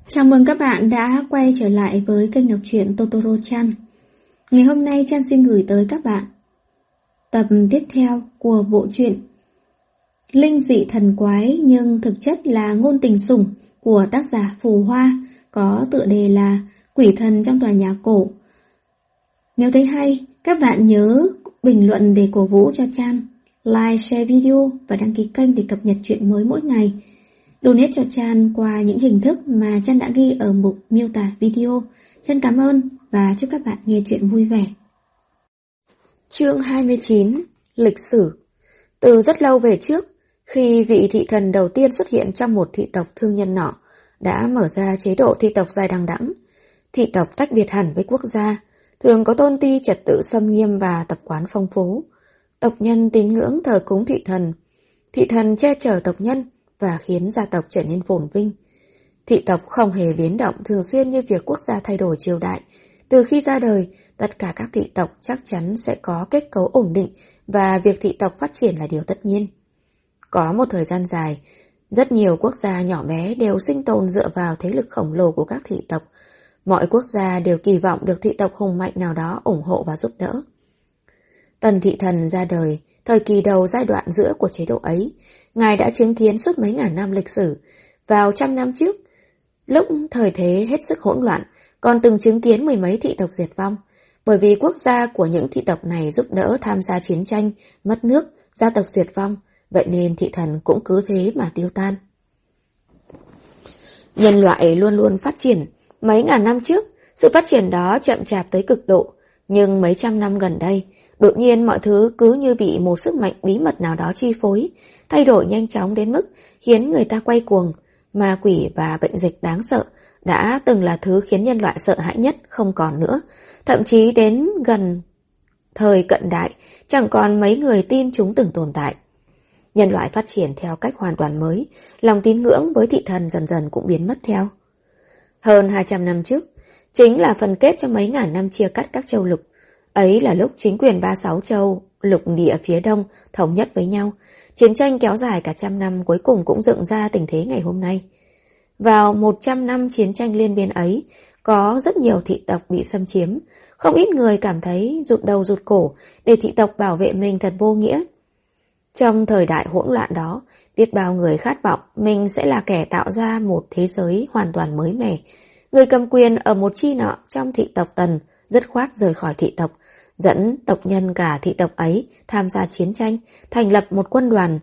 Chào mừng các bạn đã quay trở lại với kênh đọc truyện Totoro-chan. Ngày hôm nay Chan xin gửi tới các bạn tập tiếp theo của bộ truyện Linh dị thần quái nhưng thực chất là ngôn tình sủng của tác giả Phù Hoa, có tựa đề là Quỷ thần trong tòa nhà cổ. Nếu thấy hay, các bạn nhớ bình luận để cổ vũ cho Chan, like, share video và đăng ký kênh để cập nhật truyện mới mỗi ngày. Donate cho Chan qua những hình thức mà Chan đã ghi ở mục miêu tả video. Chan cảm ơn và chúc các bạn nghe truyện vui vẻ. Chương 29. Lịch sử. Từ rất lâu về trước, khi vị thị thần đầu tiên xuất hiện trong một thị tộc thương nhân nọ, đã mở ra chế độ thị tộc dài đằng đẵng. Thị tộc tách biệt hẳn với quốc gia, thường có tôn ti trật tự xâm nghiêm và tập quán phong phú. Tộc nhân tín ngưỡng thờ cúng thị thần che chở tộc nhân và khiến gia tộc trở nên phồn vinh. Thị tộc không hề biến động thường xuyên như việc quốc gia thay đổi triều đại. Từ khi ra đời, tất cả các thị tộc chắc chắn sẽ có kết cấu ổn định và việc thị tộc phát triển là điều tất nhiên. Có một thời gian dài, rất nhiều quốc gia nhỏ bé đều sinh tồn dựa vào thế lực khổng lồ của các thị tộc. Mọi quốc gia đều kỳ vọng được thị tộc hùng mạnh nào đó ủng hộ và giúp đỡ. Tần thị thần ra đời, thời kỳ đầu giai đoạn giữa của chế độ ấy, Ngài đã chứng kiến suốt mấy ngàn năm lịch sử. Vào 100 năm trước, lúc thời thế hết sức hỗn loạn, còn từng chứng kiến mười mấy thị tộc diệt vong. Bởi vì quốc gia của những thị tộc này giúp đỡ tham gia chiến tranh, mất nước, gia tộc diệt vong, vậy nên thị thần cũng cứ thế mà tiêu tan. Nhân loại luôn luôn phát triển. Mấy ngàn năm trước, sự phát triển đó chậm chạp tới cực độ, nhưng mấy trăm năm gần đây, đột nhiên mọi thứ cứ như bị một sức mạnh bí mật nào đó chi phối, thay đổi nhanh chóng đến mức khiến người ta quay cuồng. Ma quỷ và bệnh dịch đáng sợ đã từng là thứ khiến nhân loại sợ hãi nhất không còn nữa. Thậm chí đến gần thời cận đại, chẳng còn mấy người tin chúng từng tồn tại. Nhân loại phát triển theo cách hoàn toàn mới, lòng tín ngưỡng với thị thần dần dần cũng biến mất theo. Hơn 200 năm trước, chính là phần kết cho mấy ngàn năm chia cắt các châu lục. Ấy là lúc chính quyền 36 châu lục địa phía đông thống nhất với nhau. Chiến tranh kéo dài cả 100 năm cuối cùng cũng dựng ra tình thế ngày hôm nay. Vào 100 năm chiến tranh liên miên ấy, có rất nhiều thị tộc bị xâm chiếm. Không ít người cảm thấy rụt đầu rụt cổ để thị tộc bảo vệ mình thật vô nghĩa. Trong thời đại hỗn loạn đó, biết bao người khát vọng mình sẽ là kẻ tạo ra một thế giới hoàn toàn mới mẻ. Người cầm quyền ở một chi nọ trong thị tộc Tần dứt khoát rời khỏi thị tộc, dẫn tộc nhân cả thị tộc ấy tham gia chiến tranh, thành lập một quân đoàn.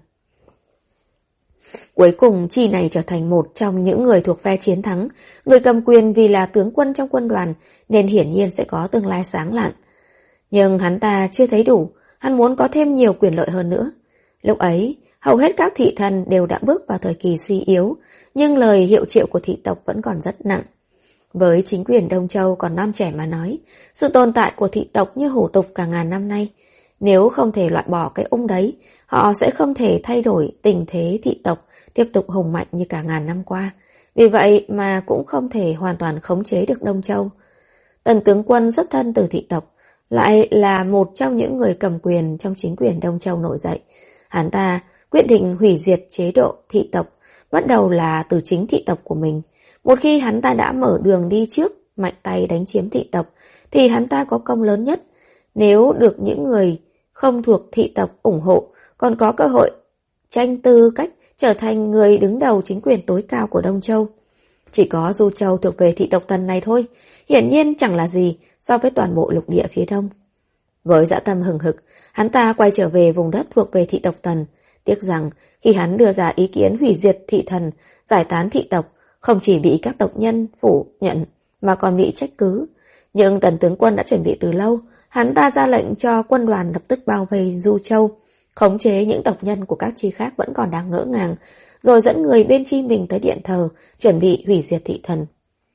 Cuối cùng chi này trở thành một trong những người thuộc phe chiến thắng. Người cầm quyền vì là tướng quân trong quân đoàn nên hiển nhiên sẽ có tương lai sáng lạn. Nhưng hắn ta chưa thấy đủ, hắn muốn có thêm nhiều quyền lợi hơn nữa. Lúc ấy, hầu hết các thị thần đều đã bước vào thời kỳ suy yếu, nhưng lời hiệu triệu của thị tộc vẫn còn rất nặng. Với chính quyền Đông Châu còn non trẻ mà nói, sự tồn tại của thị tộc như hủ tục cả ngàn năm nay. Nếu không thể loại bỏ cái đấy, họ sẽ không thể thay đổi tình thế thị tộc tiếp tục hùng mạnh như cả ngàn năm qua. Vì vậy mà cũng không thể hoàn toàn khống chế được Đông Châu. Tần tướng quân xuất thân từ thị tộc, lại là một trong những người cầm quyền trong chính quyền Đông Châu nổi dậy. Hắn ta quyết định hủy diệt chế độ thị tộc, bắt đầu là từ chính thị tộc của mình. Một khi hắn ta đã mở đường đi trước, mạnh tay đánh chiếm thị tộc, thì hắn ta có công lớn nhất. Nếu được những người không thuộc thị tộc ủng hộ, còn có cơ hội tranh tư cách trở thành người đứng đầu chính quyền tối cao của Đông Châu. Chỉ có Du Châu thuộc về thị tộc Tần này thôi, hiển nhiên chẳng là gì so với toàn bộ lục địa phía đông. Với dã tâm hừng hực, hắn ta quay trở về vùng đất thuộc về thị tộc Tần. Tiếc rằng khi hắn đưa ra ý kiến hủy diệt thị thần, giải tán thị tộc, không chỉ bị các tộc nhân phủ nhận mà còn bị trách cứ. Nhưng Tần tướng quân đã chuẩn bị từ lâu, hắn ta ra lệnh cho quân đoàn lập tức bao vây Du Châu, khống chế những tộc nhân của các chi khác vẫn còn đang ngỡ ngàng, rồi dẫn người bên chi mình tới điện thờ, chuẩn bị hủy diệt thị thần.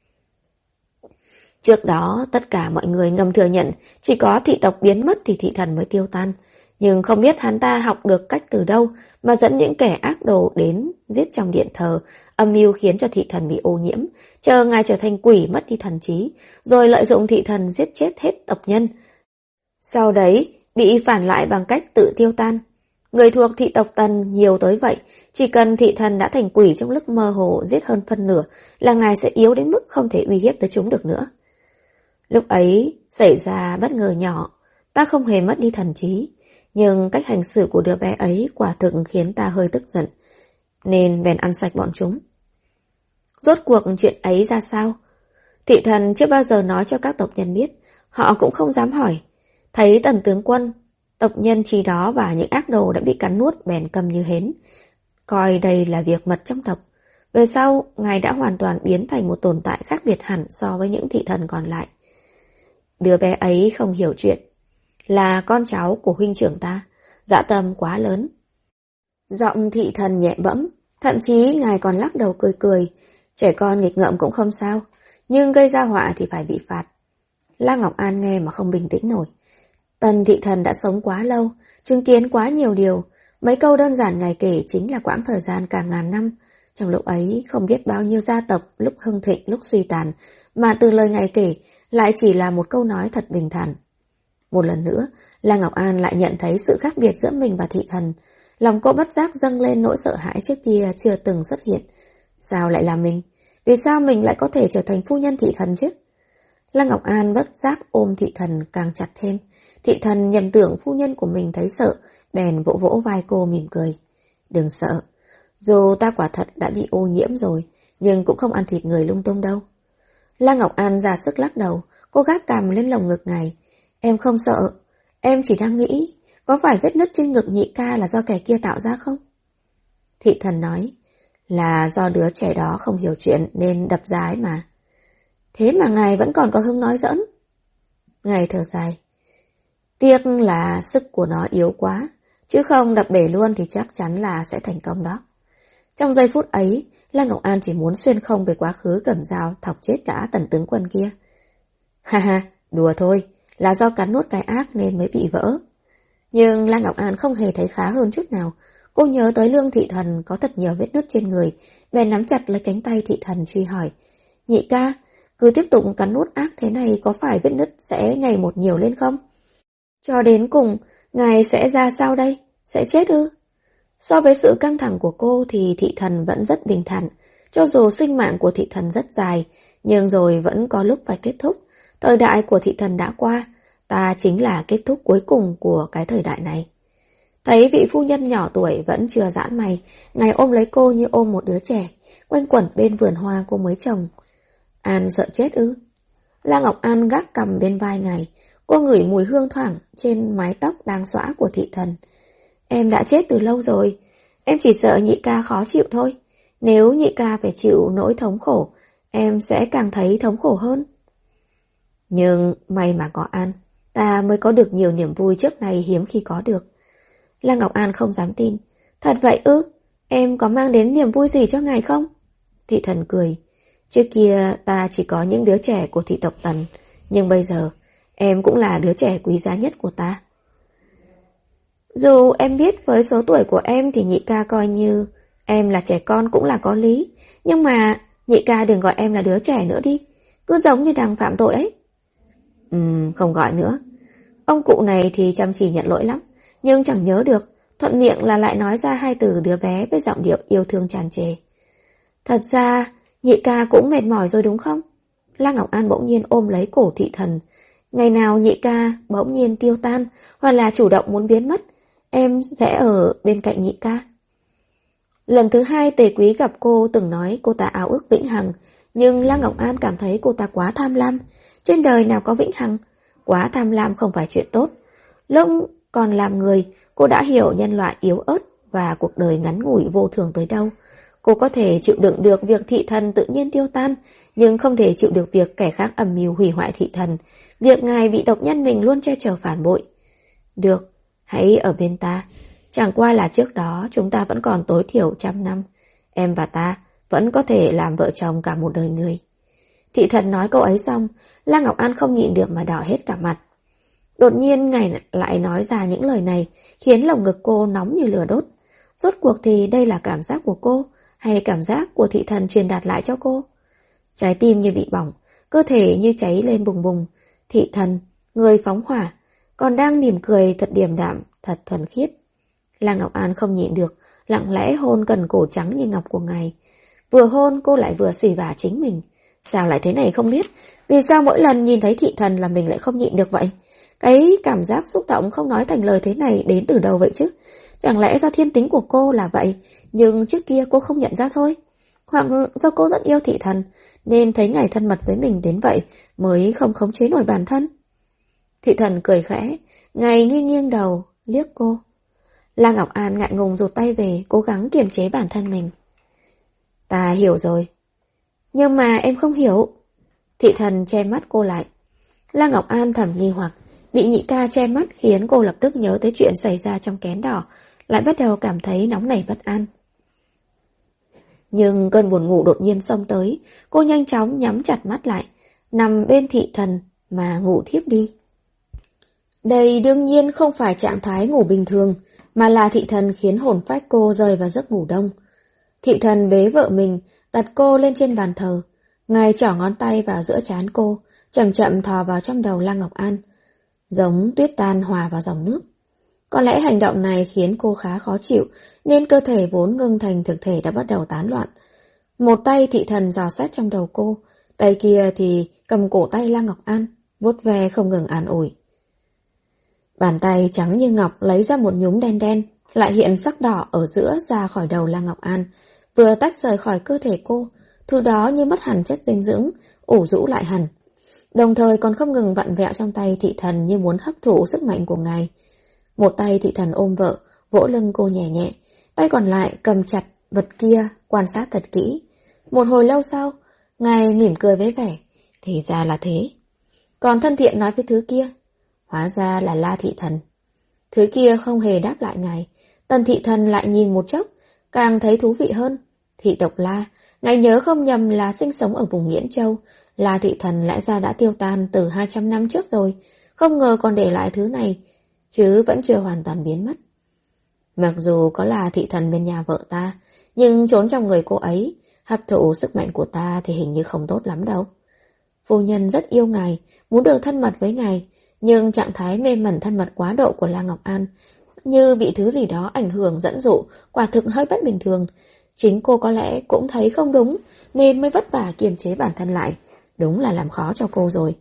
Trước đó, tất cả mọi người ngầm thừa nhận chỉ có thị tộc biến mất thì thị thần mới tiêu tan. Nhưng không biết hắn ta học được cách từ đâu mà dẫn những kẻ ác đồ đến giết trong điện thờ, âm mưu khiến cho thị thần bị ô nhiễm, chờ ngài trở thành quỷ mất đi thần trí, rồi lợi dụng thị thần giết chết hết tộc nhân. Sau đấy, bị phản lại bằng cách tự tiêu tan. Người thuộc thị tộc Tần nhiều tới vậy, Chỉ cần thị thần đã thành quỷ trong lúc mơ hồ giết hơn phân nửa là ngài sẽ yếu đến mức không thể uy hiếp tới chúng được nữa. Lúc ấy xảy ra bất ngờ nhỏ, ta không hề mất đi thần trí, nhưng cách hành xử của đứa bé ấy quả thực khiến ta hơi tức giận, nên bèn ăn sạch bọn chúng. Rốt cuộc chuyện ấy ra sao? Thị thần chưa bao giờ nói cho các tộc nhân biết, họ cũng không dám hỏi. Thấy Tần tướng quân, tộc nhân trí đó và những ác đồ đã bị cắn nuốt bèn câm như hến, coi đây là việc mật trong tộc. Về sau, ngài đã hoàn toàn biến thành một tồn tại khác biệt hẳn so với những thị thần còn lại. Đứa bé ấy không hiểu chuyện, là con cháu của huynh trưởng ta, dạ tâm quá lớn. Giọng thị thần nhẹ bẫm, thậm chí ngài còn lắc đầu cười cười. Trẻ con nghịch ngợm cũng không sao, nhưng gây ra họa thì phải bị phạt. La Ngọc An nghe mà không bình tĩnh nổi. Tần thị thần đã sống quá lâu, chứng kiến quá nhiều điều. Mấy câu đơn giản ngài kể chính là quãng thời gian cả ngàn năm. Trong lúc ấy không biết bao nhiêu gia tộc lúc hưng thịnh lúc suy tàn, mà từ lời ngài kể lại chỉ là một câu nói thật bình thản. Một lần nữa, La Ngọc An lại nhận thấy sự khác biệt giữa mình và thị thần. Lòng cô bất giác dâng lên nỗi sợ hãi trước kia chưa từng xuất hiện. Sao lại là mình? Vì sao mình lại có thể trở thành phu nhân thị thần chứ? La Ngọc An bất giác ôm thị thần càng chặt thêm. Thị thần nhầm tưởng phu nhân của mình thấy sợ, bèn vỗ vỗ vai cô mỉm cười. Đừng sợ, dù ta quả thật đã bị ô nhiễm rồi, nhưng cũng không ăn thịt người lung tung đâu. La Ngọc An ra sức lắc đầu, cô gác cằm lên lồng ngực ngài. Em không sợ, em chỉ đang nghĩ, có phải vết nứt trên ngực nhị ca là do kẻ kia tạo ra không? Thị thần nói, là do đứa trẻ đó không hiểu chuyện nên đập ra ấy mà. Thế mà ngài vẫn còn có hứng nói giỡn. Ngài thở dài. Tiếc là sức của nó yếu quá, chứ không đập bể luôn thì chắc chắn là sẽ thành công đó. Trong giây phút ấy, La Ngọc An chỉ muốn xuyên không về quá khứ cầm dao thọc chết cả Tần tướng quân kia. Ha ha, đùa thôi, là do cắn nuốt cái ác nên mới bị vỡ. Nhưng La Ngọc An không hề thấy khá hơn chút nào. Cô nhớ tới Lương thị thần có thật nhiều vết nứt trên người, bèn nắm chặt lấy cánh tay thị thần truy hỏi. Nhị ca, cứ tiếp tục cắn nuốt ác thế này có phải vết nứt sẽ ngày một nhiều lên không? Cho đến cùng, ngài sẽ ra sao đây? Sẽ chết ư? So với sự căng thẳng của cô thì thị thần vẫn rất bình thản. Cho dù sinh mạng của thị thần rất dài, nhưng rồi vẫn có lúc phải kết thúc. Thời đại của thị thần đã qua, ta chính là kết thúc cuối cùng của cái thời đại này. Thấy vị phu nhân nhỏ tuổi vẫn chưa giãn mày, ngài ôm lấy cô như ôm một đứa trẻ, quanh quẩn bên vườn hoa cô mới trồng. An sợ chết ư? La Ngọc An gác cằm bên vai ngài, cô ngửi mùi hương thoảng trên mái tóc đang xõa của thị thần. Em đã chết từ lâu rồi, em chỉ sợ nhị ca khó chịu thôi. Nếu nhị ca phải chịu nỗi thống khổ, em sẽ càng thấy thống khổ hơn. Nhưng may mà có An, ta mới có được nhiều niềm vui trước này hiếm khi có được. La Ngọc An không dám tin. Thật vậy ư? Em có mang đến niềm vui gì cho ngài không? Thị thần cười. Trước kia ta chỉ có những đứa trẻ của thị tộc Tần, nhưng bây giờ em cũng là đứa trẻ quý giá nhất của ta. Dù em biết với số tuổi của em thì nhị ca coi như em là trẻ con cũng là có lý, nhưng mà nhị ca đừng gọi em là đứa trẻ nữa đi, cứ giống như đang phạm tội ấy. Không gọi nữa. Ông cụ này thì chăm chỉ nhận lỗi lắm, nhưng chẳng nhớ được, thuận miệng là lại nói ra hai từ đứa bé với giọng điệu yêu thương tràn trề. Thật ra, nhị ca cũng mệt mỏi rồi đúng không? La Ngọc An bỗng nhiên ôm lấy cổ thị thần. Ngày nào nhị ca bỗng nhiên tiêu tan, hoặc là chủ động muốn biến mất, em sẽ ở bên cạnh nhị ca. Lần thứ hai Tề Quý gặp cô từng nói cô ta ao ước vĩnh hằng, nhưng La Ngọc An cảm thấy cô ta quá tham lam. Trên đời nào có vĩnh hằng, quá tham lam không phải chuyện tốt. Lúc còn làm người, cô đã hiểu nhân loại yếu ớt và cuộc đời ngắn ngủi vô thường tới đâu. Cô có thể chịu đựng được việc thị thần tự nhiên tiêu tan, nhưng không thể chịu được việc kẻ khác âm mưu hủy hoại thị thần, việc ngài bị tộc nhân mình luôn che chở phản bội. Được, hãy ở bên ta. Chẳng qua là trước đó chúng ta vẫn còn tối thiểu 100 năm. Em và ta vẫn có thể làm vợ chồng cả một đời người. Thị thần nói câu ấy xong, La Ngọc An không nhịn được mà đỏ hết cả mặt. Đột nhiên ngài lại nói ra những lời này, khiến lồng ngực cô nóng như lửa đốt. Rốt cuộc thì đây là cảm giác của cô, hay cảm giác của thị thần truyền đạt lại cho cô? Trái tim như bị bỏng, cơ thể như cháy lên bùng bùng. Thị thần, người phóng hỏa, còn đang mỉm cười thật điềm đạm, thật thuần khiết. La Ngọc An không nhịn được, lặng lẽ hôn gần cổ trắng như ngọc của ngài. Vừa hôn cô lại vừa xì vả chính mình. Sao lại thế này không biết? Vì sao mỗi lần nhìn thấy thị thần là mình lại không nhịn được vậy? Cái cảm giác xúc động không nói thành lời thế này đến từ đâu vậy chứ? Chẳng lẽ do thiên tính của cô là vậy, nhưng trước kia cô không nhận ra thôi? Hoặc do cô rất yêu thị thần, nên thấy ngài thân mật với mình đến vậy mới không khống chế nổi bản thân? Thị thần cười khẽ, ngài nghiêng nghiêng đầu, liếc cô. La Ngọc An ngại ngùng rụt tay về, cố gắng kiềm chế bản thân mình. Ta hiểu rồi. Nhưng mà em không hiểu. Thị thần che mắt cô lại. La Ngọc An thầm nghi hoặc, bị nhị ca che mắt khiến cô lập tức nhớ tới chuyện xảy ra trong kén đỏ, lại bắt đầu cảm thấy nóng nảy bất an. Nhưng cơn buồn ngủ đột nhiên xông tới, cô nhanh chóng nhắm chặt mắt lại, nằm bên thị thần mà ngủ thiếp đi. Đây đương nhiên không phải trạng thái ngủ bình thường, mà là thị thần khiến hồn phách cô rơi vào giấc ngủ đông. Thị thần bế vợ mình, đặt cô lên trên bàn thờ. Ngài trỏ ngón tay vào giữa trán cô, chậm chậm thò vào trong đầu La Ngọc An, giống tuyết tan hòa vào dòng nước. Có lẽ hành động này khiến cô khá khó chịu, nên cơ thể vốn ngưng thành thực thể đã bắt đầu tán loạn. Một tay thị thần dò xét trong đầu cô, tay kia thì cầm cổ tay La Ngọc An, vuốt ve không ngừng an ủi. Bàn tay trắng như ngọc lấy ra một nhúm đen đen, lại hiện sắc đỏ ở giữa ra khỏi đầu La Ngọc An, vừa tách rời khỏi cơ thể cô, thứ đó như mất hẳn chất dinh dưỡng, ủ rũ lại hẳn. Đồng thời còn không ngừng vặn vẹo trong tay thị thần như muốn hấp thụ sức mạnh của ngài. Một tay thị thần ôm vợ, vỗ lưng cô nhẹ nhẹ, tay còn lại cầm chặt vật kia, quan sát thật kỹ. Một hồi lâu sau, ngài mỉm cười với vẻ, thì ra là thế. Còn thân thiện nói với thứ kia, hóa ra là La thị thần. Thứ kia không hề đáp lại ngài, Tần thị thần lại nhìn một chốc, càng thấy thú vị hơn. Thị tộc La, ngài nhớ không nhầm là sinh sống ở vùng Nghiễn Châu, La thị thần lẽ ra đã tiêu tan từ 200 năm trước rồi, không ngờ còn để lại thứ này, chứ vẫn chưa hoàn toàn biến mất. Mặc dù có là thị thần bên nhà vợ ta, nhưng trốn trong người cô ấy, hấp thụ sức mạnh của ta thì hình như không tốt lắm đâu. Phu nhân rất yêu ngài, muốn được thân mật với ngài, nhưng trạng thái mê mẩn thân mật quá độ của La Ngọc An như bị thứ gì đó ảnh hưởng dẫn dụ, quả thực hơi bất bình thường. Chính cô có lẽ cũng thấy không đúng, nên mới vất vả kiềm chế bản thân lại. Đúng là làm khó cho cô rồi.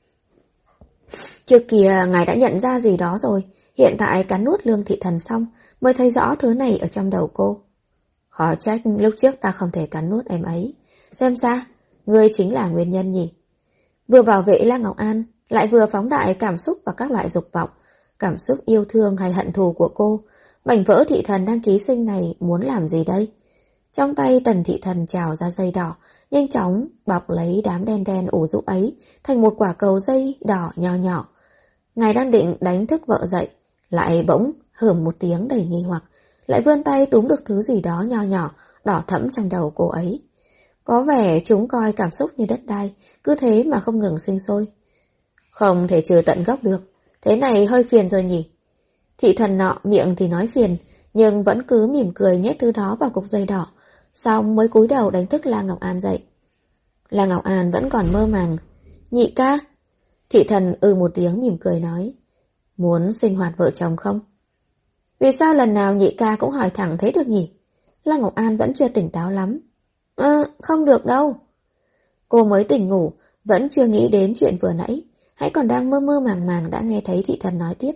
Trước kia ngài đã nhận ra gì đó rồi, hiện tại cắn nuốt Lương thị thần xong mới thấy rõ thứ này ở trong đầu cô. Khó trách lúc trước ta không thể cắn nuốt em ấy. Xem ra, ngươi chính là nguyên nhân nhỉ. Vừa bảo vệ La Ngọc An, lại vừa phóng đại cảm xúc và các loại dục vọng, cảm xúc yêu thương hay hận thù của cô. Mảnh vỡ thị thần đang ký sinh này muốn làm gì đây? Trong tay Tần thị thần trào ra dây đỏ, nhanh chóng bọc lấy đám đen đen ủ rũ ấy thành một quả cầu dây đỏ nho nhỏ. Ngài đang định đánh thức vợ dậy, lại bỗng hửm một tiếng đầy nghi hoặc, lại vươn tay túm được thứ gì đó nho nhỏ, đỏ thẫm trong đầu cô ấy. Có vẻ chúng coi cảm xúc như đất đai, cứ thế mà không ngừng sinh sôi. Không thể trừ tận gốc được, thế này hơi phiền rồi nhỉ. Thị thần nọ miệng thì nói phiền, nhưng vẫn cứ mỉm cười nhét thứ đó vào cục dây đỏ, xong mới cúi đầu đánh thức La Ngọc An dậy. La Ngọc An vẫn còn mơ màng. Nhị ca. Thị thần một tiếng mỉm cười nói, muốn sinh hoạt vợ chồng không? Vì sao lần nào nhị ca cũng hỏi thẳng thế được nhỉ? La Ngọc An vẫn chưa tỉnh táo lắm. Không được đâu. Cô mới tỉnh ngủ, vẫn chưa nghĩ đến chuyện vừa nãy, hãy còn đang mơ mơ màng màng đã nghe thấy thị thần nói tiếp.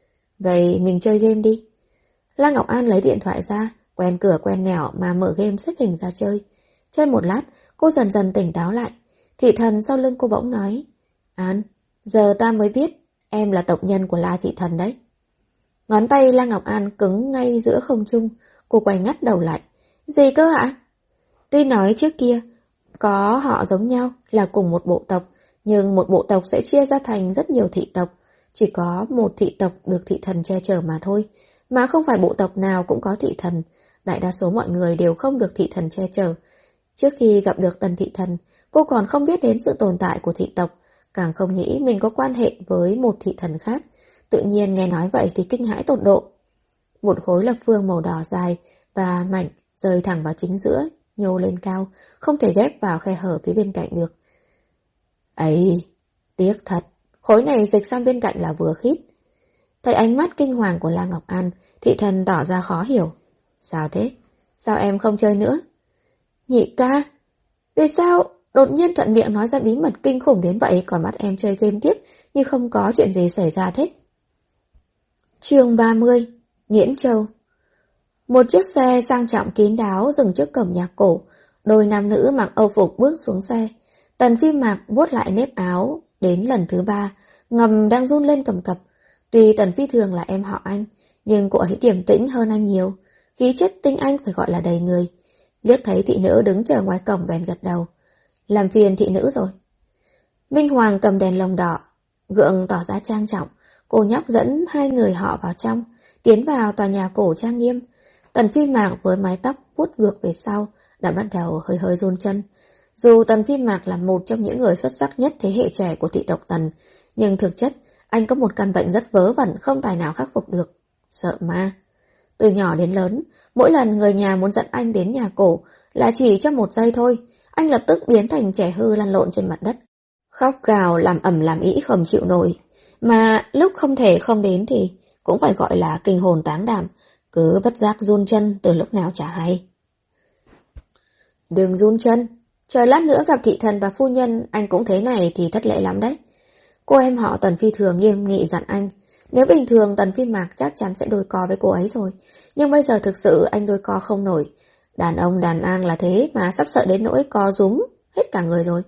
Vậy mình chơi game đi. La Ngọc An lấy điện thoại ra, quen cửa quen nẻo mà mở game xếp hình ra chơi. Chơi một lát, cô dần dần tỉnh táo lại. Thị thần sau lưng cô bỗng nói, An, giờ ta mới biết em là tộc nhân của La thị thần đấy. Ngón tay La Ngọc An cứng ngay giữa không trung, cô quay ngắt đầu lại. Gì cơ hả? Tuy nói trước kia có họ giống nhau là cùng một bộ tộc, nhưng một bộ tộc sẽ chia ra thành rất nhiều thị tộc. Chỉ có một thị tộc được thị thần che chở mà thôi, mà không phải bộ tộc nào cũng có thị thần. Đại đa số mọi người đều không được thị thần che chở. Trước khi gặp được Tần thị thần, cô còn không biết đến sự tồn tại của thị tộc, càng không nghĩ mình có quan hệ với một thị thần khác. Tự nhiên nghe nói vậy thì kinh hãi tột độ. Một khối lập phương màu đỏ dài và mảnh rơi thẳng vào chính giữa, nhô lên cao, không thể ghép vào khe hở phía bên cạnh được. Ấy, tiếc thật, khối này dịch sang bên cạnh là vừa khít. Thấy ánh mắt kinh hoàng của La Ngọc An, thị thần tỏ ra khó hiểu. Sao thế? Sao em không chơi nữa? Nhị ca, vì sao đột nhiên thuận miệng nói ra bí mật kinh khủng đến vậy, còn bắt em chơi game tiếp như không có chuyện gì xảy ra thế? Chương 30, Nghiễn Châu. Một chiếc xe sang trọng kín đáo dừng trước cổng nhà cổ, đôi nam nữ mặc âu phục bước xuống xe. Tần Phi Mạc vuốt lại nếp áo, đến lần thứ 3, ngầm đang run lên cầm cập. Tuy Tần Phi Thường là em họ anh, nhưng cô ấy điềm tĩnh hơn anh nhiều, khí chất tinh anh phải gọi là đầy người. Liếc thấy thị nữ đứng chờ ngoài cổng bèn gật đầu. Làm phiền thị nữ rồi. Minh Hoàng cầm đèn lồng đỏ, gượng tỏ ra trang trọng. Cô nhóc dẫn hai người họ vào trong, tiến vào tòa nhà cổ trang nghiêm. Tần Phi Mạc với mái tóc vuốt ngược về sau đã bắt đầu hơi hơi run chân. Dù Tần Phi Mạc là một trong những người xuất sắc nhất thế hệ trẻ của thị tộc Tần, nhưng thực chất anh có một căn bệnh rất vớ vẩn không tài nào khắc phục được. Sợ ma. Từ nhỏ đến lớn, mỗi lần người nhà muốn dẫn anh đến nhà cổ là chỉ trong 1 giây thôi, anh lập tức biến thành trẻ hư lăn lộn trên mặt đất. Khóc gào làm ầm làm ĩ không chịu nổi. Mà lúc không thể không đến thì cũng phải gọi là kinh hồn táng đảm, cứ bất giác run chân từ lúc nào chả hay. Đừng run chân, chờ lát nữa gặp thị thần và phu nhân anh cũng thế này thì thất lễ lắm đấy. Cô em họ Tần Phi Thường nghiêm nghị dặn anh. Nếu bình thường Tần Phi Mạc chắc chắn sẽ đôi co với cô ấy rồi, nhưng bây giờ thực sự anh đôi co không nổi. Đàn ông đàn an là thế mà sắp sợ đến nỗi co rúm hết cả người rồi.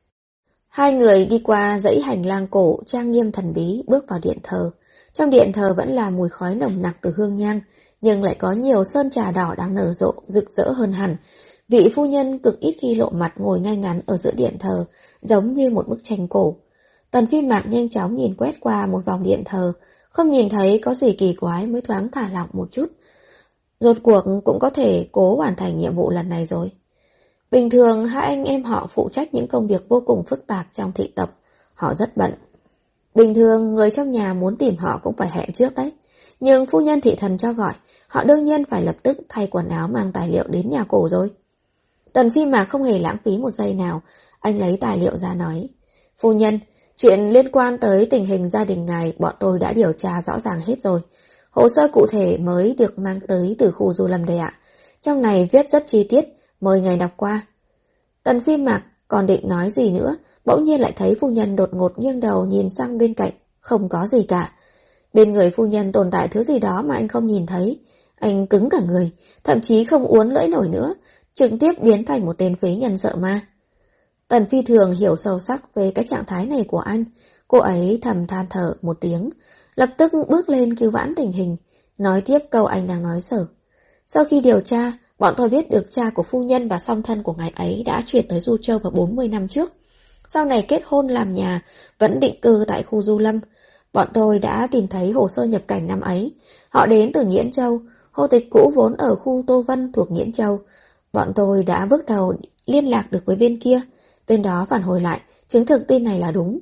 Hai người đi qua dãy hành lang cổ trang nghiêm thần bí bước vào điện thờ. Trong điện thờ vẫn là mùi khói nồng nặc từ hương nhang, nhưng lại có nhiều sơn trà đỏ đang nở rộ rực rỡ hơn hẳn. Vị phu nhân cực ít khi lộ mặt ngồi ngay ngắn ở giữa điện thờ, giống như một bức tranh cổ. Tần Phi Mạc nhanh chóng nhìn quét qua một vòng điện thờ, không nhìn thấy có gì kỳ quái mới thoáng thả lỏng một chút. Rốt cuộc cũng có thể cố hoàn thành nhiệm vụ lần này rồi. Bình thường hai anh em họ phụ trách những công việc vô cùng phức tạp trong thị tộc, họ rất bận. Bình thường người trong nhà muốn tìm họ cũng phải hẹn trước đấy, nhưng phu nhân thị thần cho gọi, họ đương nhiên phải lập tức thay quần áo mang tài liệu đến nhà cổ rồi. Tần Phi Mạc không hề lãng phí một giây nào, anh lấy tài liệu ra nói. Phu nhân, chuyện liên quan tới tình hình gia đình ngài bọn tôi đã điều tra rõ ràng hết rồi. Hồ sơ cụ thể mới được mang tới từ khu Du Lâm đây ạ. Trong này viết rất chi tiết, mời ngài đọc qua. Tần Phi Mạc còn định nói gì nữa, bỗng nhiên lại thấy phu nhân đột ngột nghiêng đầu nhìn sang bên cạnh, không có gì cả. Bên người phu nhân tồn tại thứ gì đó mà anh không nhìn thấy. Anh cứng cả người, thậm chí không uốn lưỡi nổi nữa, trực tiếp biến thành một tên phế nhân sợ ma. Tần Phi Thường hiểu sâu sắc về cái trạng thái này của anh, cô ấy thầm than thở một tiếng, lập tức bước lên cứu vãn tình hình, nói tiếp câu anh đang nói dở. Sau khi điều tra, bọn tôi biết được cha của phu nhân và song thân của ngài ấy đã chuyển tới Du Châu vào 40 năm trước. Sau này kết hôn làm nhà, vẫn định cư tại khu Du Lâm. Bọn tôi đã tìm thấy hồ sơ nhập cảnh năm ấy. Họ đến từ Nghiễn Châu, hộ tịch cũ vốn ở khu Tô Vân thuộc Nghiễn Châu. Bọn tôi đã bước đầu liên lạc được với bên kia. Bên đó phản hồi lại, chứng thực tin này là đúng.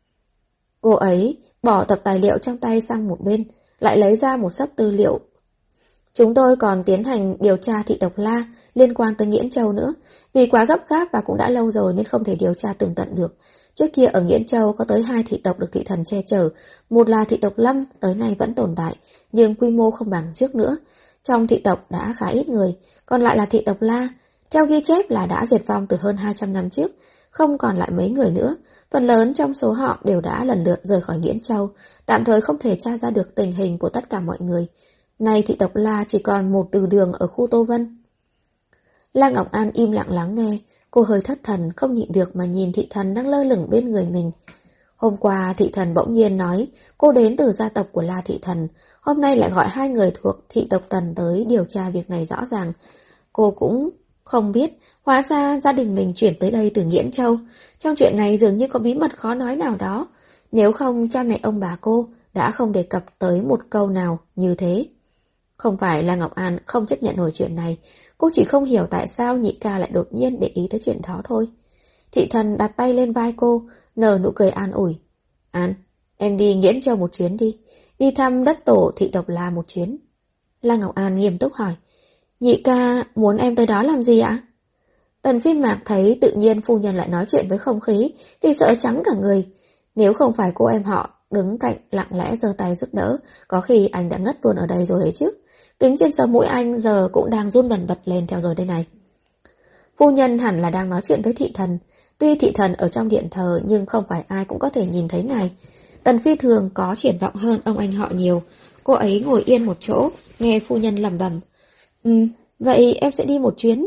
Cô ấy bỏ tập tài liệu trong tay sang một bên, lại lấy ra một xấp tư liệu. Chúng tôi còn tiến hành điều tra thị tộc La liên quan tới Nghiễn Châu nữa, vì quá gấp gáp và cũng đã lâu rồi nên không thể điều tra tường tận được. Trước kia ở Nghiễn Châu có tới 2 thị tộc được thị thần che chở, một là thị tộc Lâm tới nay vẫn tồn tại, nhưng quy mô không bằng trước nữa. Trong thị tộc đã khá ít người, còn lại là thị tộc La, theo ghi chép là đã diệt vong từ hơn 200 năm trước, không còn lại mấy người nữa. Phần lớn trong số họ đều đã lần lượt rời khỏi Nghiễn Châu, tạm thời không thể tra ra được tình hình của tất cả mọi người. Nay thị tộc La chỉ còn một từ đường ở khu Tô Vân. La Ngọc An im lặng lắng nghe, cô hơi thất thần không nhịn được mà nhìn thị thần đang lơ lửng bên người mình. Hôm qua thị thần bỗng nhiên nói cô đến từ gia tộc của La thị thần, hôm nay lại gọi 2 người thuộc thị tộc Tần tới điều tra việc này rõ ràng. Cô cũng không biết, hóa ra gia đình mình chuyển tới đây từ Nghiễn Châu. Trong chuyện này dường như có bí mật khó nói nào đó, nếu không cha mẹ ông bà cô đã không đề cập tới một câu nào như thế. Không phải là Ngọc An không chấp nhận nổi chuyện này, cô chỉ không hiểu tại sao nhị ca lại đột nhiên để ý tới chuyện đó thôi. Thị thần đặt tay lên vai cô, nở nụ cười an ủi. An, em đi Nghiễn Châu một chuyến đi, đi thăm đất tổ thị tộc La một chuyến. La Ngọc An nghiêm túc hỏi, nhị ca muốn em tới đó làm gì ạ? Tần Phi Mạc thấy tự nhiên phu nhân lại nói chuyện với không khí thì sợ trắng cả người. Nếu không phải cô em họ đứng cạnh lặng lẽ giơ tay giúp đỡ, có khi anh đã ngất luôn ở đây rồi ấy chứ. Kính trên sống mũi anh giờ cũng đang run bần bật lên theo rồi đây này. Phu nhân hẳn là đang nói chuyện với thị thần. Tuy thị thần ở trong điện thờ nhưng không phải ai cũng có thể nhìn thấy ngài. Tần Phi Thường có triển vọng hơn ông anh họ nhiều. Cô ấy ngồi yên một chỗ, nghe phu nhân lẩm bẩm. Vậy em sẽ đi một chuyến.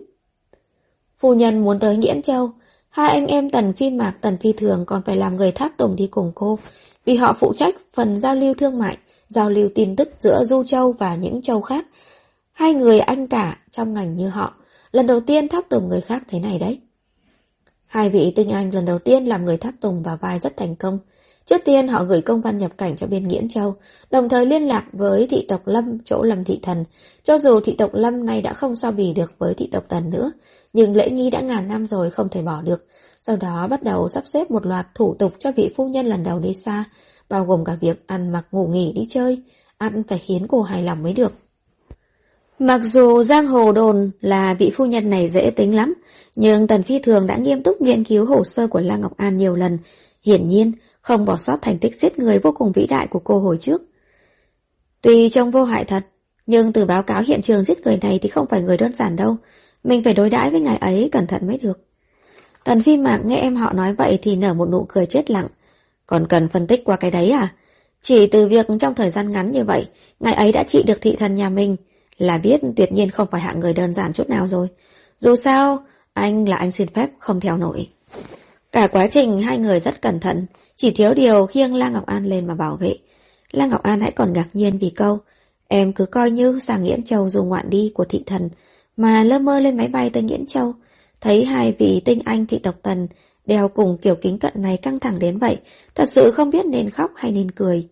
Phu nhân muốn tới Nghiễn Châu. Hai anh em Tần Phi Mạc, Tần Phi Thường còn phải làm người tháp tùng đi cùng cô, vì họ phụ trách phần giao lưu thương mại, giao lưu tin tức giữa Du Châu và những châu khác. Hai người anh cả trong ngành như họ, lần đầu tiên tháp tùng người khác thế này đấy. Hai vị tinh anh lần đầu tiên làm người tháp tùng vào vai rất thành công. Trước tiên họ gửi công văn nhập cảnh cho bên Nghiễn Châu, đồng thời liên lạc với thị tộc Lâm chỗ Lâm thị thần. Cho dù thị tộc Lâm này đã không so bì được với thị tộc Tần nữa, nhưng lễ nghi đã ngàn năm rồi không thể bỏ được. Sau đó bắt đầu sắp xếp một loạt thủ tục cho vị phu nhân lần đầu đi xa, bao gồm cả việc ăn mặc ngủ nghỉ đi chơi, ăn phải khiến cô hài lòng mới được. Mặc dù giang hồ đồn là vị phu nhân này dễ tính lắm, nhưng Tần Phi Thường đã nghiêm túc nghiên cứu hồ sơ của La Ngọc An nhiều lần, hiển nhiên không bỏ sót thành tích giết người vô cùng vĩ đại của cô hồi trước. Tuy trông vô hại thật, nhưng từ báo cáo hiện trường giết người này thì không phải người đơn giản đâu, mình phải đối đãi với ngài ấy cẩn thận mới được. Tần Phi Mạc nghe em họ nói vậy thì nở một nụ cười chết lặng. Còn cần phân tích qua cái đấy à? Chỉ từ việc trong thời gian ngắn như vậy, ngài ấy đã trị được thị thần nhà mình, là biết tuyệt nhiên không phải hạng người đơn giản chút nào rồi. Dù sao, anh xin phép không theo nổi. Cả quá trình hai người rất cẩn thận, chỉ thiếu điều khiêng La Ngọc An lên mà bảo vệ. La Ngọc An hãy còn ngạc nhiên vì câu em cứ coi như sang Nghiễn Châu dù ngoạn đi của thị thần, mà lơ mơ lên máy bay tới Nghiễn Châu. Thấy hai vị tinh anh thị tộc Tần đeo cùng kiểu kính cận này căng thẳng đến vậy, thật sự không biết nên khóc hay nên cười.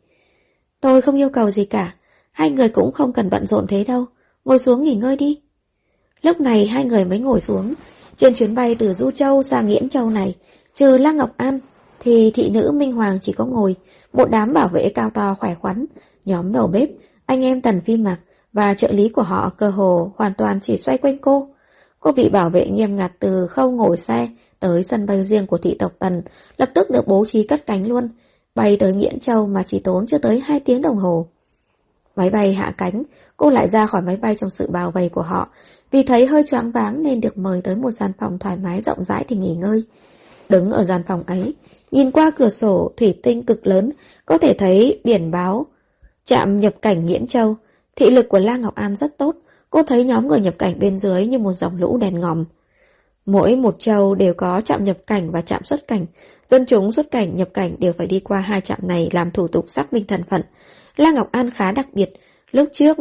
Tôi không yêu cầu gì cả, hai người cũng không cần bận rộn thế đâu, ngồi xuống nghỉ ngơi đi. Lúc này hai người mới ngồi xuống. Trên chuyến bay từ Du Châu sang Nghiễn Châu này, trừ La Ngọc An thì thị nữ Minh Hoàng chỉ có ngồi, một đám bảo vệ cao to khỏe khoắn, nhóm đầu bếp, anh em Tần Phi Mạc và trợ lý của họ cơ hồ hoàn toàn chỉ xoay quanh cô. Cô bị bảo vệ nghiêm ngặt từ khâu ngồi xe tới sân bay riêng của thị tộc Tần, lập tức được bố trí cất cánh luôn, bay tới Nghiễn Châu mà chỉ tốn chưa tới 2 tiếng đồng hồ. Máy bay hạ cánh, cô lại ra khỏi máy bay trong sự bao vây của họ, vì thấy hơi choáng váng nên được mời tới một gian phòng thoải mái rộng rãi để nghỉ ngơi. Đứng ở gian phòng ấy, nhìn qua cửa sổ thủy tinh cực lớn, có thể thấy biển báo trạm nhập cảnh Nghiễn Châu. Thị lực của La Ngọc An rất tốt, cô thấy nhóm người nhập cảnh bên dưới như một dòng lũ đèn ngòm. Mỗi một châu đều có trạm nhập cảnh và trạm xuất cảnh. Dân chúng xuất cảnh nhập cảnh đều phải đi qua 2 trạm này làm thủ tục xác minh thân phận. La Ngọc An khá đặc biệt, lúc trước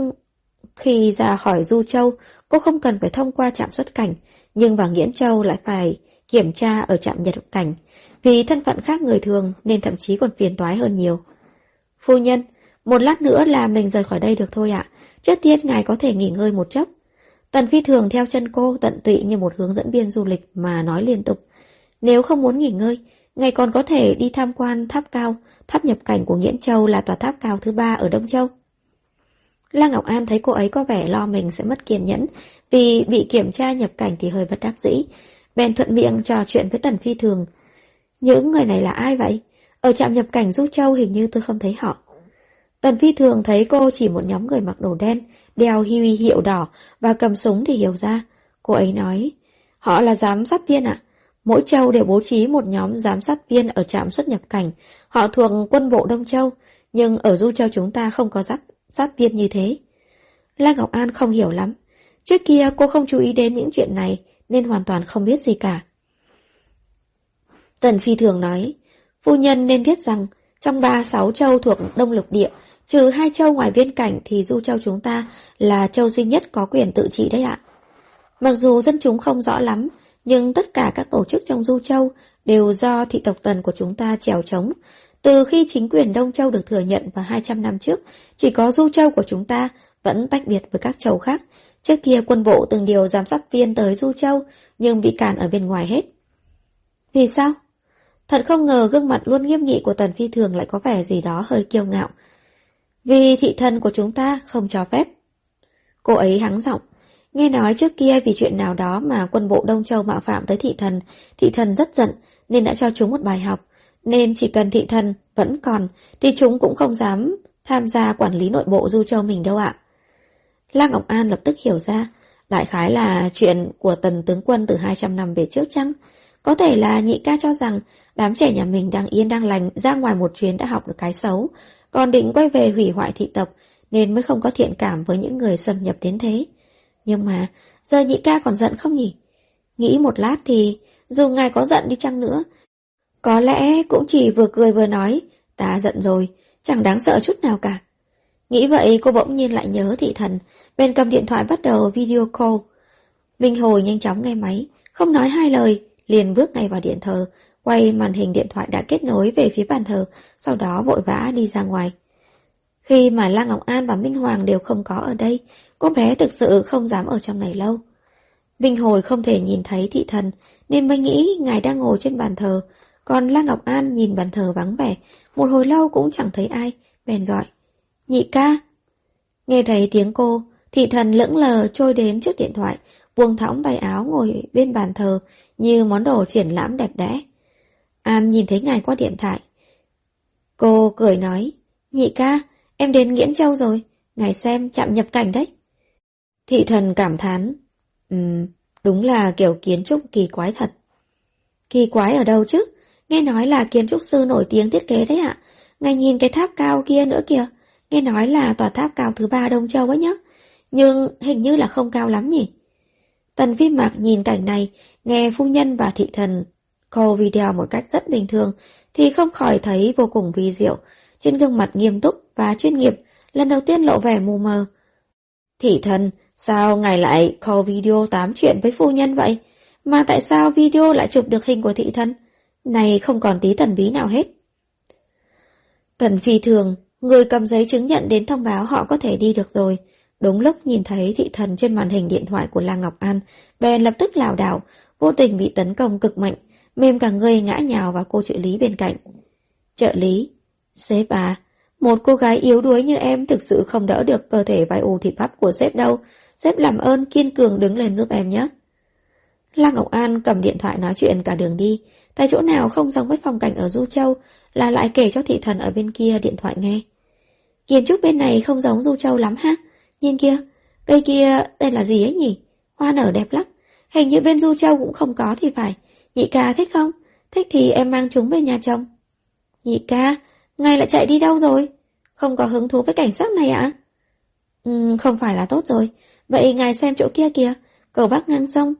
khi ra khỏi Du Châu, cô không cần phải thông qua trạm xuất cảnh, nhưng vào Nghiễn Châu lại phải kiểm tra ở trạm nhập cảnh. Vì thân phận khác người thường nên thậm chí còn phiền toái hơn nhiều. Phu nhân, một lát nữa là mình rời khỏi đây được thôi ạ. Trước tiên ngài có thể nghỉ ngơi một chốc. Tần Phi Thường theo chân cô tận tụy như một hướng dẫn viên du lịch mà nói liên tục. Nếu không muốn nghỉ ngơi, ngài còn có thể đi tham quan tháp cao. Tháp nhập cảnh của Nghiễn Châu là tòa tháp cao thứ 3 ở Đông Châu. La Ngọc An thấy cô ấy có vẻ lo mình sẽ mất kiên nhẫn, vì bị kiểm tra nhập cảnh thì hơi bất đắc dĩ. Bèn thuận miệng trò chuyện với Tần Phi Thường. Những người này là ai vậy? Ở trạm nhập cảnh Du Châu hình như tôi không thấy họ. Tần Phi Thường thấy cô chỉ một nhóm người mặc đồ đen, đeo huy hiệu đỏ và cầm súng thì hiểu ra. Cô ấy nói, họ là giám sát viên ạ. Mỗi châu đều bố trí một nhóm giám sát viên ở trạm xuất nhập cảnh. Họ thuộc quân bộ Đông Châu, nhưng ở Du Châu chúng ta không có giám sát viên như thế. La Ngọc An không hiểu lắm. Trước kia cô không chú ý đến những chuyện này nên hoàn toàn không biết gì cả. Tần Phi Thường nói, phu nhân nên biết rằng trong 36 châu thuộc Đông Lục Địa, trừ 2 châu ngoài biên cảnh thì Du Châu chúng ta là châu duy nhất có quyền tự trị đấy ạ. Mặc dù dân chúng không rõ lắm, nhưng tất cả các tổ chức trong Du Châu đều do thị tộc Tần của chúng ta chèo chống. Từ khi chính quyền Đông Châu được thừa nhận vào 200 năm trước, chỉ có Du Châu của chúng ta vẫn tách biệt với các châu khác. Trước kia quân bộ từng điều giám sát viên tới Du Châu, nhưng bị cản ở bên ngoài hết. Vì sao? Thật không ngờ gương mặt luôn nghiêm nghị của Tần Phi Thường lại có vẻ gì đó hơi kiêu ngạo. Vì thị thần của chúng ta không cho phép. Cô ấy hắng giọng. Nghe nói trước kia vì chuyện nào đó mà quân bộ Đông Châu mạo phạm tới thị thần rất giận nên đã cho chúng một bài học. nên chỉ cần thị thần vẫn còn thì chúng cũng không dám tham gia quản lý nội bộ Du Châu mình đâu ạ. La Ngọc An lập tức hiểu ra, đại khái là chuyện của Tần tướng quân từ 200 năm về trước chăng? Có thể là nhị ca cho rằng đám trẻ nhà mình đang yên đang lành ra ngoài một chuyến đã học được cái xấu, còn định quay về hủy hoại thị tộc nên mới không có thiện cảm với những người xâm nhập đến thế. Nhưng mà giờ nhị ca còn giận không nhỉ? Nghĩ một lát thì dù ngài có giận đi chăng nữa, có lẽ cũng chỉ vừa cười vừa nói, ta giận rồi, chẳng đáng sợ chút nào cả. Nghĩ vậy cô bỗng nhiên lại nhớ thị thần, bên cầm điện thoại bắt đầu video call. Minh Hồi nhanh chóng nghe máy, không nói hai lời, liền bước ngay vào điện thờ, quay màn hình điện thoại đã kết nối về phía bàn thờ, sau đó vội vã đi ra ngoài. Khi mà La Ngọc An và Minh Hoàng đều không có ở đây, cô bé thực sự không dám ở trong này lâu. Minh Hồi không thể nhìn thấy thị thần, nên mới nghĩ ngài đang ngồi trên bàn thờ, còn La Ngọc An nhìn bàn thờ vắng vẻ, một hồi lâu cũng chẳng thấy ai, bèn gọi. Nhị ca. Nghe thấy tiếng cô, thị thần lững lờ trôi đến trước điện thoại, buông thõng tay áo ngồi bên bàn thờ như món đồ triển lãm đẹp đẽ. An nhìn thấy ngài qua điện thoại. Cô cười nói, nhị ca, em đến Nghiễn Châu rồi, ngài xem chạm nhập cảnh đấy. Thị thần cảm thán, đúng là kiểu kiến trúc kỳ quái thật. Kỳ quái ở đâu chứ? Nghe nói là kiến trúc sư nổi tiếng thiết kế đấy ạ. Ngài nhìn cái tháp cao kia nữa kìa. Nghe nói là tòa tháp cao thứ 3 Đông Châu ấy nhá. Nhưng hình như là không cao lắm nhỉ. Tần Phi Mạc nhìn cảnh này, nghe phu nhân và thị thần call video một cách rất bình thường, thì không khỏi thấy vô cùng vi diệu. Trên gương mặt nghiêm túc và chuyên nghiệp, lần đầu tiên lộ vẻ mù mờ. Thị thần, sao ngài lại call video tám chuyện với phu nhân vậy? Mà tại sao video lại chụp được hình của thị thần? Này không còn tí thần bí nào hết. Tần Phi Thường, người cầm giấy chứng nhận đến thông báo họ có thể đi được rồi. Đúng lúc nhìn thấy thị thần trên màn hình điện thoại của La Ngọc An, bèn lập tức lảo đảo, vô tình bị tấn công cực mạnh, mềm cả người ngã nhào vào cô trợ lý bên cạnh. Trợ lý, sếp à, một cô gái yếu đuối như em thực sự không đỡ được cơ thể vai u thịt bắp của sếp đâu, sếp làm ơn kiên cường đứng lên giúp em nhé. La Ngọc An cầm điện thoại nói chuyện cả đường đi, tại chỗ nào không giống với phong cảnh ở Du Châu là lại kể cho thị thần ở bên kia điện thoại nghe. Kiến trúc bên này không giống Du Châu lắm ha, nhìn kia, cây kia tên là gì ấy nhỉ, hoa nở đẹp lắm, hình như bên Du Châu cũng không có thì phải, nhị ca thích không? Thích thì em mang chúng về nhà chồng. Nhị ca, ngài lại chạy đi đâu rồi? Không có hứng thú với cảnh sắc này ạ? Không phải là tốt rồi, vậy ngài xem chỗ kia kìa, cầu Bắc ngang sông.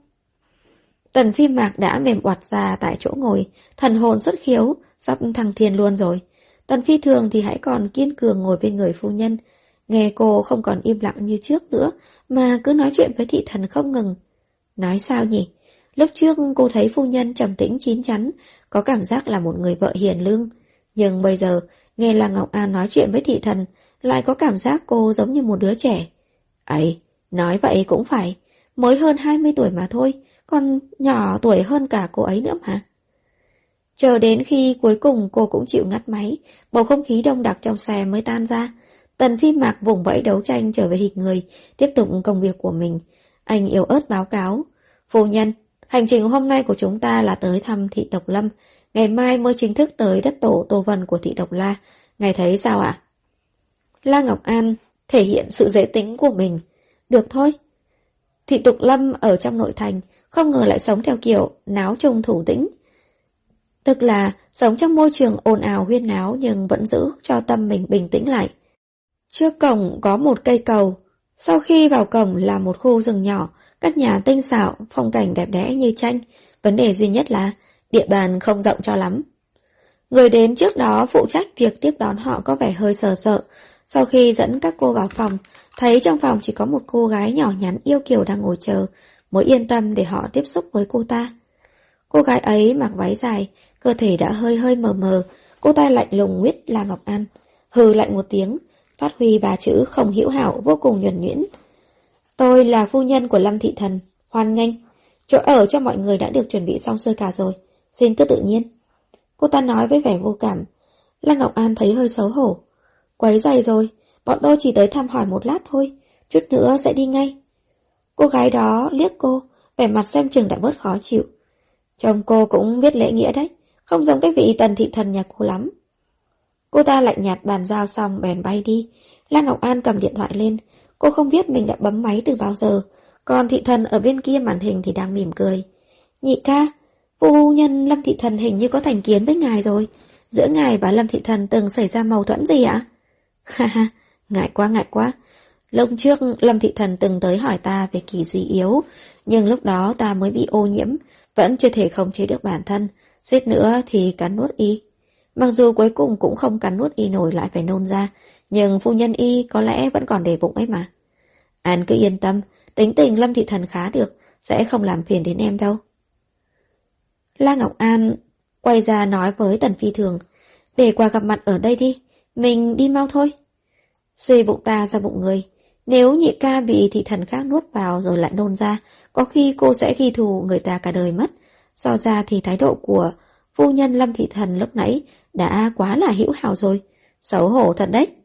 Tần Phi Mạc đã mềm oặt ra tại chỗ ngồi, thần hồn xuất khiếu, sắp thăng thiên luôn rồi. Tần Phi Thường thì hãy còn kiên cường ngồi bên người phu nhân. Nghe cô không còn im lặng như trước nữa, mà cứ nói chuyện với thị thần không ngừng. Nói sao nhỉ? Lúc trước cô thấy phu nhân trầm tĩnh chín chắn, có cảm giác là một người vợ hiền lương. Nhưng bây giờ, nghe La Ngọc An nói chuyện với thị thần, lại có cảm giác cô giống như một đứa trẻ. Ấy, nói vậy cũng phải, mới hơn 20 tuổi mà thôi, còn nhỏ tuổi hơn cả cô ấy nữa mà. Chờ đến khi cuối cùng cô cũng chịu ngắt máy, bầu không khí đông đặc trong xe mới tan ra. Tần Phi Mạc vùng vẫy đấu tranh trở về hịch người, tiếp tục công việc của mình. Anh yếu ớt báo cáo. Phu nhân, hành trình hôm nay của chúng ta là tới thăm thị tộc Lâm. Ngày mai mới chính thức tới đất tổ Tô Vân của thị tộc La. Ngài thấy sao ạ? La Ngọc An thể hiện sự dễ tính của mình. Được thôi. Thị tộc Lâm ở trong nội thành, không ngờ lại sống theo kiểu náo trung thủ tĩnh. Tức là sống trong môi trường ồn ào huyên náo nhưng vẫn giữ cho tâm mình bình tĩnh lại. Trước cổng có một cây cầu, sau khi vào cổng là một khu rừng nhỏ, các nhà tinh xảo, phong cảnh đẹp đẽ như tranh. Vấn đề duy nhất là địa bàn không rộng cho lắm. Người đến trước đó phụ trách việc tiếp đón họ có vẻ hơi sợ sợ. Sau khi dẫn các cô vào phòng, thấy trong phòng chỉ có một cô gái nhỏ nhắn yêu kiều đang ngồi chờ, mới yên tâm để họ tiếp xúc với cô ta. Cô gái ấy mặc váy dài, cơ thể đã hơi hơi mờ mờ, cô ta lạnh lùng nguyết La Ngọc An, hừ lạnh một tiếng, phát huy ba chữ không hữu hảo vô cùng nhuần nhuyễn. Tôi là phu nhân của Lâm thị thần, hoan nghênh, chỗ ở cho mọi người đã được chuẩn bị xong xuôi cả rồi, xin cứ tự nhiên. Cô ta nói với vẻ vô cảm. La Ngọc An thấy hơi xấu hổ. Quấy rầy rồi, bọn tôi chỉ tới thăm hỏi một lát thôi, chút nữa sẽ đi ngay. Cô gái đó liếc cô, vẻ mặt xem chừng đã bớt khó chịu. Chồng cô cũng biết lễ nghĩa đấy, không giống cái vị Tần thị thần nhà cô lắm. Cô ta lạnh nhạt bàn giao xong bèn bay đi. La Ngọc An cầm điện thoại lên. Cô không biết mình đã bấm máy từ bao giờ, còn thị thần ở bên kia màn hình thì đang mỉm cười. Nhị ca, phu nhân Lâm thị thần hình như có thành kiến với ngài rồi. Giữa ngài và Lâm thị thần từng xảy ra mâu thuẫn gì ạ? Ha ha, ngại quá. Lúc trước Lâm thị thần từng tới hỏi ta về Kỳ Duy yếu, nhưng lúc đó ta mới bị ô nhiễm, vẫn chưa thể khống chế được bản thân, suýt nữa thì cắn nuốt y. Mặc dù cuối cùng cũng không cắn nuốt y nổi, lại phải nôn ra, nhưng phu nhân y có lẽ vẫn còn để bụng ấy mà. Anh cứ yên tâm, tính tình Lâm thị thần khá được, sẽ không làm phiền đến em đâu. La Ngọc An quay ra nói với Tần Phi Thường, để qua gặp mặt ở đây đi, mình đi mau thôi. Suy bụng ta ra bụng người, nếu nhị ca bị thị thần khác nuốt vào rồi lại nôn ra, có khi cô sẽ ghi thù người ta cả đời mất. So ra thì thái độ của phu nhân Lâm thị thần lúc nãy đã quá là hữu hảo rồi, xấu hổ thật đấy.